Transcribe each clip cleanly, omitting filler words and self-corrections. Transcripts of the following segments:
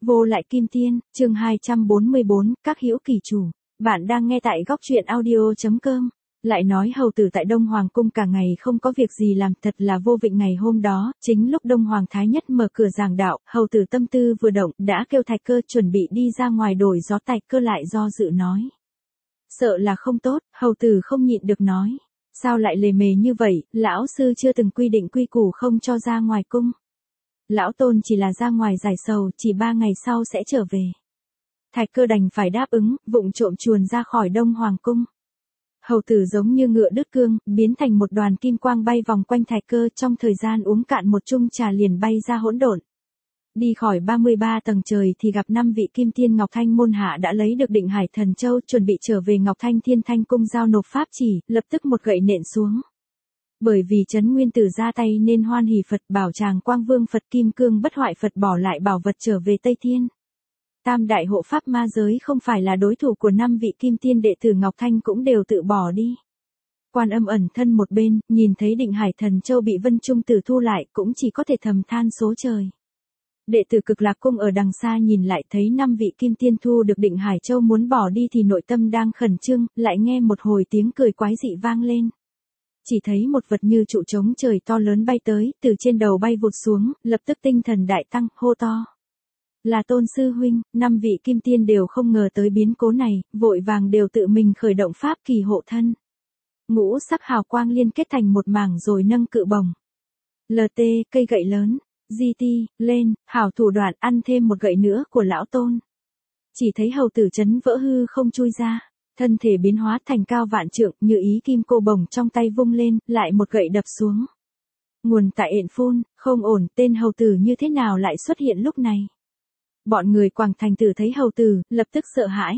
Vô lại kim tiên, chương 244, các hữu kỳ chủ. Bạn đang nghe tại góc truyện audio.com. Lại nói hầu tử tại Đông Hoàng cung cả ngày không có việc gì làm, thật là vô vịnh. Ngày hôm đó, chính lúc Đông Hoàng Thái Nhất mở cửa giảng đạo, hầu tử tâm tư vừa động, đã kêu Thạch Cơ chuẩn bị đi ra ngoài đổi gió. Thạch Cơ lại do dự nói. Sợ là không tốt, hầu tử không nhịn được nói. Sao lại lề mề như vậy, lão sư chưa từng quy định quy củ không cho ra ngoài cung. Lão Tôn chỉ là ra ngoài giải sầu, chỉ 3 ngày sau sẽ trở về. Thạch Cơ đành phải đáp ứng, vụng trộm chuồn ra khỏi Đông Hoàng cung. Hầu tử giống như ngựa đứt cương, biến thành một đoàn kim quang bay vòng quanh Thạch Cơ, trong thời gian uống cạn một chung trà liền bay ra hỗn độn. Đi khỏi 33 tầng trời thì gặp 5 vị kim tiên. Ngọc Thanh môn hạ đã lấy được Định Hải Thần Châu, chuẩn bị trở về Ngọc Thanh Thiên Thanh cung giao nộp pháp chỉ, lập tức một gậy nện xuống. Bởi vì Trấn Nguyên Tử ra tay nên Hoan Hỷ Phật, Bảo Tràng Quang Vương Phật, Kim Cương Bất Hoại Phật bỏ lại bảo vật trở về Tây Thiên. Tam đại hộ pháp ma giới không phải là đối thủ của 5 vị kim tiên đệ tử Ngọc Thanh cũng đều tự bỏ đi. Quan Âm ẩn thân một bên, nhìn thấy Định Hải Thần Châu bị Vân Trung Tử thu lại, cũng chỉ có thể thầm than số trời. Đệ tử Cực Lạc cung ở đằng xa nhìn lại thấy 5 vị kim tiên thu được Định Hải Châu muốn bỏ đi thì nội tâm đang khẩn trương, lại nghe một hồi tiếng cười quái dị vang lên. Chỉ thấy một vật như trụ trống trời to lớn bay tới, từ trên đầu bay vụt xuống, lập tức tinh thần đại tăng, hô to. Là Tôn sư huynh. 5 vị kim tiên đều không ngờ tới biến cố này, vội vàng đều tự mình khởi động pháp kỳ hộ thân. Ngũ sắc hào quang liên kết thành một mảng rồi nâng cự bổng. LT, cây gậy lớn. GT, lên, hảo thủ đoạn, ăn thêm một gậy nữa của lão Tôn. Chỉ thấy hầu tử chấn vỡ hư không chui ra. Thân thể biến hóa thành cao vạn trượng, như ý kim cô bồng trong tay vung lên, lại một gậy đập xuống. Nguồn tại ện phun, không ổn, tên hầu tử như thế nào lại xuất hiện lúc này. Bọn người Quảng Thành Tử thấy hầu tử, lập tức sợ hãi.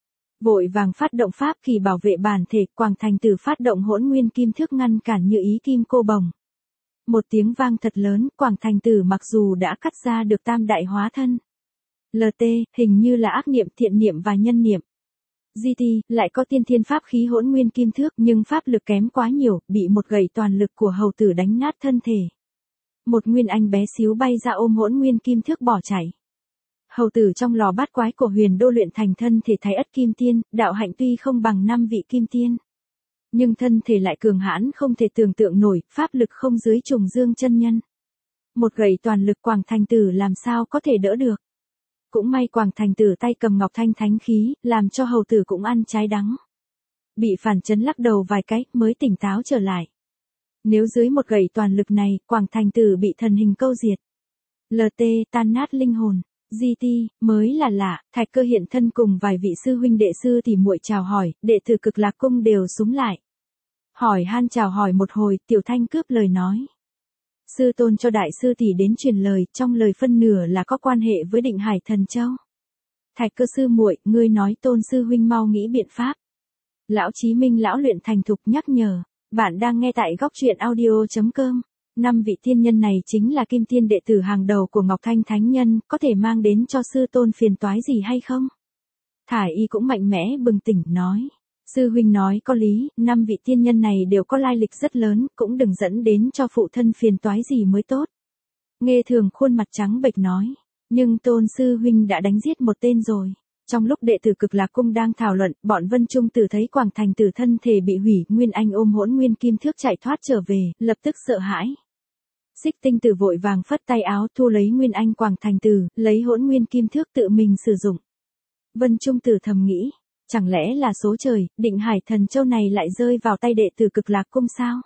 Vội vàng phát động pháp kỳ bảo vệ bản thể, Quảng Thành Tử phát động hỗn nguyên kim thước ngăn cản như ý kim cô bồng. Một tiếng vang thật lớn, Quảng Thành Tử mặc dù đã cắt ra được tam đại hóa thân. LT, hình như là ác niệm, thiện niệm và nhân niệm. GT, lại có tiên thiên pháp khí hỗn nguyên kim thước nhưng pháp lực kém quá nhiều, bị một gậy toàn lực của hầu tử đánh nát thân thể. Một nguyên anh bé xíu bay ra ôm hỗn nguyên kim thước bỏ chạy. Hầu tử trong lò bát quái của Huyền Đô luyện thành thân thể Thái Ất kim tiên, đạo hạnh tuy không bằng 5 vị kim tiên, nhưng thân thể lại cường hãn không thể tưởng tượng nổi, pháp lực không dưới Trùng Dương chân nhân. Một gậy toàn lực Quảng Thành Tử làm sao có thể đỡ được. Cũng may Quảng Thành Tử tay cầm Ngọc Thanh thánh khí, làm cho hầu tử cũng ăn trái đắng. Bị phản chấn lắc đầu vài cái, mới tỉnh táo trở lại. Nếu dưới một gậy toàn lực này, Quảng Thành Tử bị thần hình câu diệt. LT, tan nát linh hồn. GT, mới là lạ. Thạch Cơ hiện thân cùng vài vị sư huynh đệ sư tỷ muội chào hỏi, đệ tử Cực Lạc cung đều súng lại. Hỏi han chào hỏi một hồi, Tiểu Thanh cướp lời nói. Sư tôn cho đại sư tỷ đến truyền lời, trong lời phân nửa là có quan hệ với Định Hải Thần Châu. Thạch Cơ sư muội, ngươi nói Tôn sư huynh mau nghĩ biện pháp. Lão Chí Minh lão luyện thành thục nhắc nhở. Bạn đang nghe tại góc truyện audio.com. 5 vị tiên nhân này chính là kim tiên đệ tử hàng đầu của Ngọc Thanh Thánh Nhân, có thể mang đến cho sư tôn phiền toái gì hay không? Thải Y cũng mạnh mẽ bừng tỉnh nói. Sư huynh nói có lý, 5 vị tiên nhân này đều có lai lịch rất lớn, cũng đừng dẫn đến cho phụ thân phiền toái gì mới tốt. Nghe Thường khuôn mặt trắng bệch nói. Nhưng Tôn sư huynh đã đánh giết một tên rồi. Trong lúc đệ tử Cực Lạc cung đang thảo luận, bọn Vân Trung Tử thấy Quảng Thành Tử thân thể bị hủy, Nguyên Anh ôm hỗn nguyên kim thước chạy thoát trở về, lập tức sợ hãi. Xích Tinh Tử vội vàng phất tay áo thu lấy Nguyên Anh Quảng Thành Tử, lấy hỗn nguyên kim thước tự mình sử dụng. Vân Trung Tử thầm nghĩ, chẳng lẽ là số trời, Định Hải Thần Châu này lại rơi vào tay đệ tử Cực Lạc cung sao?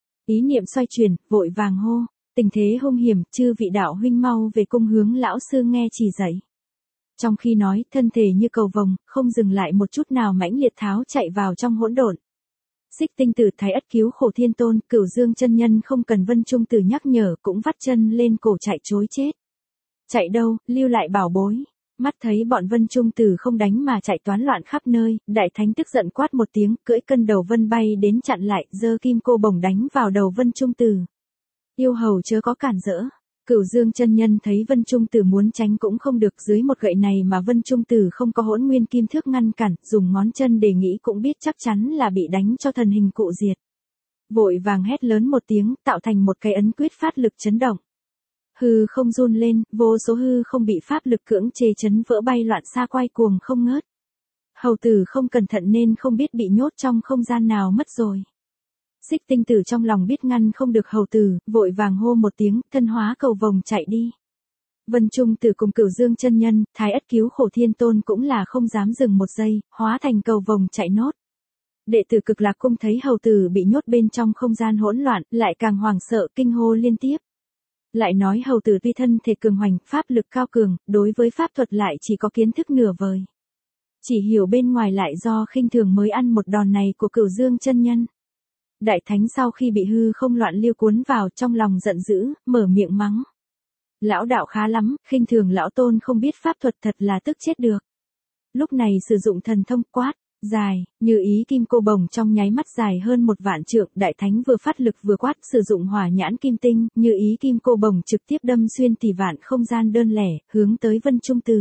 Ý niệm xoay chuyển, vội vàng hô, tình thế hung hiểm, chư vị đạo huynh mau về cung hướng lão sư nghe chỉ dạy. Trong khi nói, thân thể như cầu vồng, không dừng lại một chút nào mãnh liệt tháo chạy vào trong hỗn độn. Xích Tinh Tử Thái Ất cứu khổ Thiên Tôn, Cửu Dương chân nhân không cần Vân Trung Tử nhắc nhở cũng vắt chân lên cổ chạy trối chết. Chạy đâu, lưu lại bảo bối. Mắt thấy bọn Vân Trung Tử không đánh mà chạy toán loạn khắp nơi, Đại Thánh tức giận quát một tiếng, cưỡi cân đầu vân bay đến chặn lại, giơ kim cô bổng đánh vào đầu Vân Trung Tử. Yêu hầu chớ có cản rỡ. Cửu Dương chân nhân thấy Vân Trung Tử muốn tránh cũng không được, dưới một gậy này mà Vân Trung Tử không có hỗn nguyên kim thước ngăn cản, dùng ngón chân để nghĩ cũng biết chắc chắn là bị đánh cho thần hình cụ diệt. Vội vàng hét lớn một tiếng, tạo thành một cái ấn quyết phát lực chấn động. Hư không run lên, vô số hư không bị pháp lực cưỡng chế chấn vỡ bay loạn xa quay cuồng không ngớt. Hầu tử không cẩn thận nên không biết bị nhốt trong không gian nào mất rồi. Xích Tinh Tử trong lòng biết ngăn không được hầu tử, vội vàng hô một tiếng, thân hóa cầu vồng chạy đi. Vân Trung Tử cùng Cửu Dương chân nhân, Thái Ất cứu khổ Thiên Tôn cũng là không dám dừng một giây, hóa thành cầu vồng chạy nốt. Đệ tử Cực Lạc Cung thấy hầu tử bị nhốt bên trong không gian hỗn loạn, lại càng hoảng sợ kinh hô liên tiếp. Lại nói hầu tử tuy thân thể cường hoành, pháp lực cao cường, đối với pháp thuật lại chỉ có kiến thức nửa vời. Chỉ hiểu bên ngoài lại do khinh thường mới ăn một đòn này của Cửu Dương chân nhân. Đại thánh sau khi bị hư không loạn lưu cuốn vào trong lòng giận dữ, mở miệng mắng. Lão đạo khá lắm, khinh thường lão tôn không biết pháp thuật thật là tức chết được. Lúc này sử dụng thần thông quát, dài, như ý kim cô bồng trong nháy mắt dài hơn 1 vạn trượng, đại thánh vừa phát lực vừa quát sử dụng hỏa nhãn kim tinh, như ý kim cô bồng trực tiếp đâm xuyên tỷ vạn không gian đơn lẻ, hướng tới Vân Trung Tử.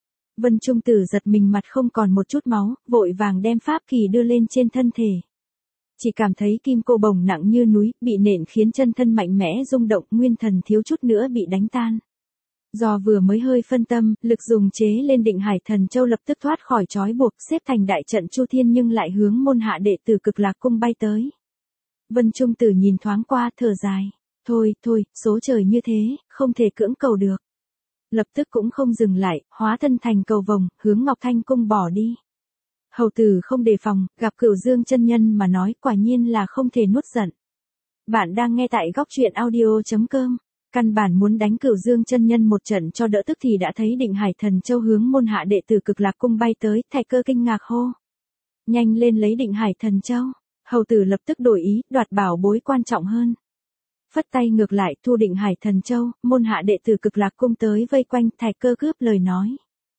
Vân Trung Tử giật mình mặt không còn một chút máu, vội vàng đem pháp kỳ đưa lên trên thân thể. Chỉ cảm thấy kim cô bồng nặng như núi, bị nện khiến chân thân mạnh mẽ rung động, nguyên thần thiếu chút nữa bị đánh tan. Do vừa mới hơi phân tâm, lực dùng chế lên Định Hải Thần Châu lập tức thoát khỏi trói buộc, xếp thành đại trận chu thiên nhưng lại hướng môn hạ đệ tử Cực Lạc Cung bay tới. Vân Trung Tử nhìn thoáng qua, thở dài. Thôi, số trời như thế, không thể cưỡng cầu được. Lập tức cũng không dừng lại, hóa thân thành cầu vồng, hướng Ngọc Thanh Cung bỏ đi. Hầu tử không đề phòng, gặp Cửu Dương chân nhân mà nói quả nhiên là không thể nuốt giận. Bạn đang nghe tại góc truyện audio.com. Căn bản muốn đánh Cửu Dương chân nhân một trận cho đỡ tức thì đã thấy Định Hải Thần Châu hướng môn hạ đệ tử Cực Lạc Cung bay tới, Thạch Cơ kinh ngạc hô. Nhanh lên lấy Định Hải Thần Châu. Hầu tử lập tức đổi ý, đoạt bảo bối quan trọng hơn. Phất tay ngược lại, thu Định Hải Thần Châu, môn hạ đệ tử Cực Lạc Cung tới vây quanh, Thạch Cơ cướp lời nói.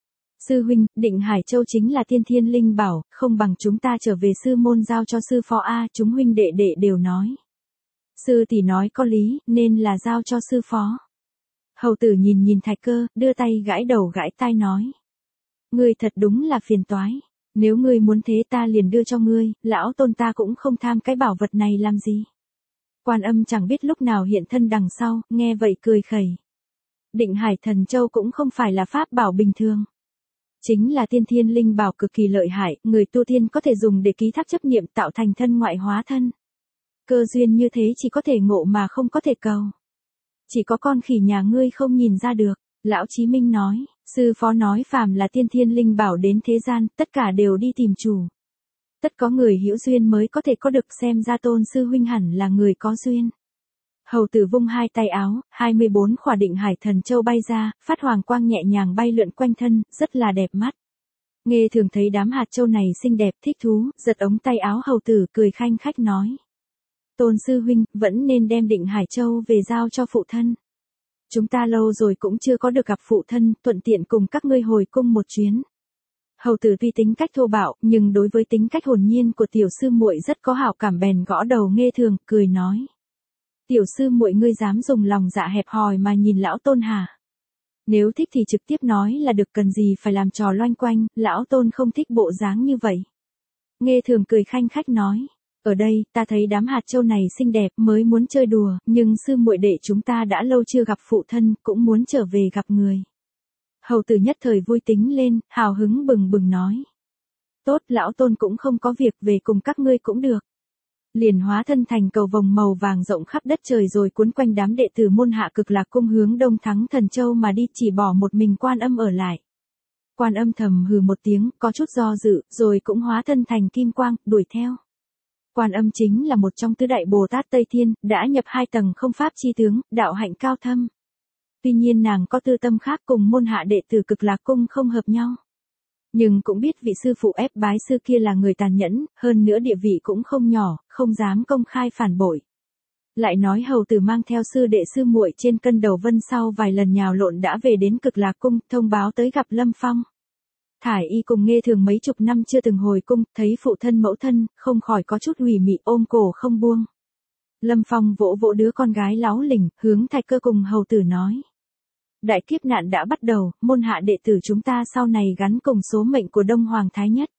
Sư huynh, Định Hải Châu chính là tiên thiên linh bảo, không bằng chúng ta trở về sư môn giao cho sư phó a, chúng huynh đệ đệ đều nói. Sư tỷ nói có lý, nên là giao cho sư phó. Hầu tử nhìn Thạch Cơ, đưa tay gãi đầu gãi tai nói. Ngươi thật đúng là phiền toái. Nếu ngươi muốn thế ta liền đưa cho ngươi, lão tôn ta cũng không tham cái bảo vật này làm gì. Quan Âm chẳng biết lúc nào hiện thân đằng sau, nghe vậy cười khẩy. Định Hải Thần Châu cũng không phải là pháp bảo bình thường. Chính là tiên thiên linh bảo cực kỳ lợi hại, người tu tiên có thể dùng để ký thác chấp niệm tạo thành thân ngoại hóa thân. Cơ duyên như thế chỉ có thể ngộ mà không có thể cầu. Chỉ có con khỉ nhà ngươi không nhìn ra được, Lão Chí Minh nói, sư phó nói phàm là tiên thiên linh bảo đến thế gian, tất cả đều đi tìm chủ. Tất có người hữu duyên mới có thể có được, xem ra Tôn sư huynh hẳn là người có duyên. Hầu tử vung hai tay áo, 24 khỏa Định Hải Thần Châu bay ra, phát hoàng quang nhẹ nhàng bay lượn quanh thân, rất là đẹp mắt. Nghe thường thấy đám hạt châu này xinh đẹp thích thú, giật ống tay áo hầu tử cười khanh khách nói. Tôn sư huynh, vẫn nên đem Định Hải Châu về giao cho phụ thân. Chúng ta lâu rồi cũng chưa có được gặp phụ thân, thuận tiện cùng các ngươi hồi cung một chuyến. Hầu tử tuy tính cách thô bạo, nhưng đối với tính cách hồn nhiên của tiểu sư muội rất có hảo cảm, bèn gõ đầu Nghe thường, cười nói. Tiểu sư muội ngươi dám dùng lòng dạ hẹp hòi mà nhìn lão tôn hả? Nếu thích thì trực tiếp nói là được, cần gì phải làm trò loanh quanh, lão tôn không thích bộ dáng như vậy. Nghe thường cười khanh khách nói. Ở đây, ta thấy đám hạt châu này xinh đẹp mới muốn chơi đùa, nhưng sư muội đệ chúng ta đã lâu chưa gặp phụ thân, cũng muốn trở về gặp người. Hầu tử nhất thời vui tính lên, hào hứng bừng bừng nói. Tốt, lão tôn cũng không có việc, về cùng các ngươi cũng được. Liền hóa thân thành cầu vồng màu vàng rộng khắp đất trời rồi cuốn quanh đám đệ tử môn hạ Cực Lạc Cung hướng Đông Thắng Thần Châu mà đi, chỉ bỏ một mình Quan Âm ở lại. Quan Âm thầm hừ một tiếng, có chút do dự, rồi cũng hóa thân thành kim quang, đuổi theo. Quan Âm chính là một trong tứ đại Bồ Tát Tây Thiên, đã nhập 2 tầng không pháp chi tướng, đạo hạnh cao thâm. Tuy nhiên nàng có tư tâm khác, cùng môn hạ đệ tử Cực Lạc Cung không hợp nhau. Nhưng cũng biết vị sư phụ ép bái sư kia là người tàn nhẫn, hơn nữa địa vị cũng không nhỏ, không dám công khai phản bội. Lại nói hầu tử mang theo sư đệ sư muội trên cân đầu vân sau vài lần nhào lộn đã về đến Cực Lạc Cung, thông báo tới gặp Lâm Phong. Thải y cùng Nghe thường mấy chục năm chưa từng hồi cung, thấy phụ thân mẫu thân, không khỏi có chút ủy mị, ôm cổ không buông. Lâm Phong vỗ vỗ đứa con gái láu lỉnh, hướng Thạch Cơ cùng hầu tử nói. Đại kiếp nạn đã bắt đầu, môn hạ đệ tử chúng ta sau này gắn cùng số mệnh của Đông Hoàng Thái Nhất.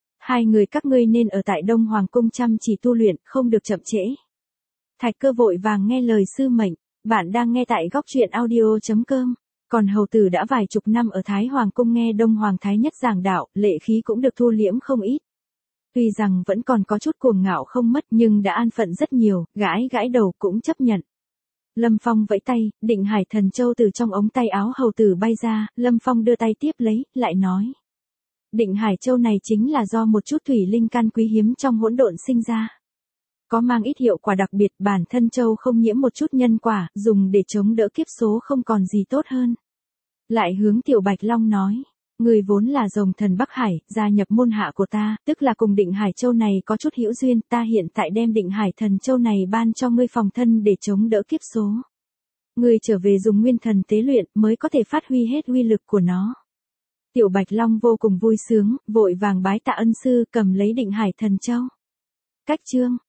2 người các ngươi nên ở tại Đông Hoàng Cung chăm chỉ tu luyện, không được chậm trễ. Thạch Cơ vội vàng nghe lời sư mệnh, Bạn đang nghe tại góc truyện audio.com. Còn hầu tử đã vài chục năm ở Thái Hoàng cung nghe Đông Hoàng Thái Nhất giảng đạo, lệ khí cũng được thu liễm không ít. Tuy rằng vẫn còn có chút cuồng ngạo không mất nhưng đã an phận rất nhiều, gãi gãi đầu cũng chấp nhận. Lâm Phong vẫy tay, Định Hải Thần Châu từ trong ống tay áo hầu tử bay ra, Lâm Phong đưa tay tiếp lấy, lại nói. Định Hải Châu này chính là do một chút thủy linh căn quý hiếm trong hỗn độn sinh ra. Có mang ít hiệu quả đặc biệt, bản thân châu không nhiễm một chút nhân quả, dùng để chống đỡ kiếp số không còn gì tốt hơn. Lại hướng Tiểu Bạch Long nói, người vốn là rồng thần Bắc Hải, gia nhập môn hạ của ta, tức là cùng Định Hải Châu này có chút hữu duyên, ta hiện tại đem Định Hải Thần Châu này ban cho ngươi phòng thân để chống đỡ kiếp số. Ngươi trở về dùng nguyên thần tế luyện mới có thể phát huy hết uy lực của nó. Tiểu Bạch Long vô cùng vui sướng, vội vàng bái tạ ân sư, cầm lấy Định Hải Thần Châu. Cách chương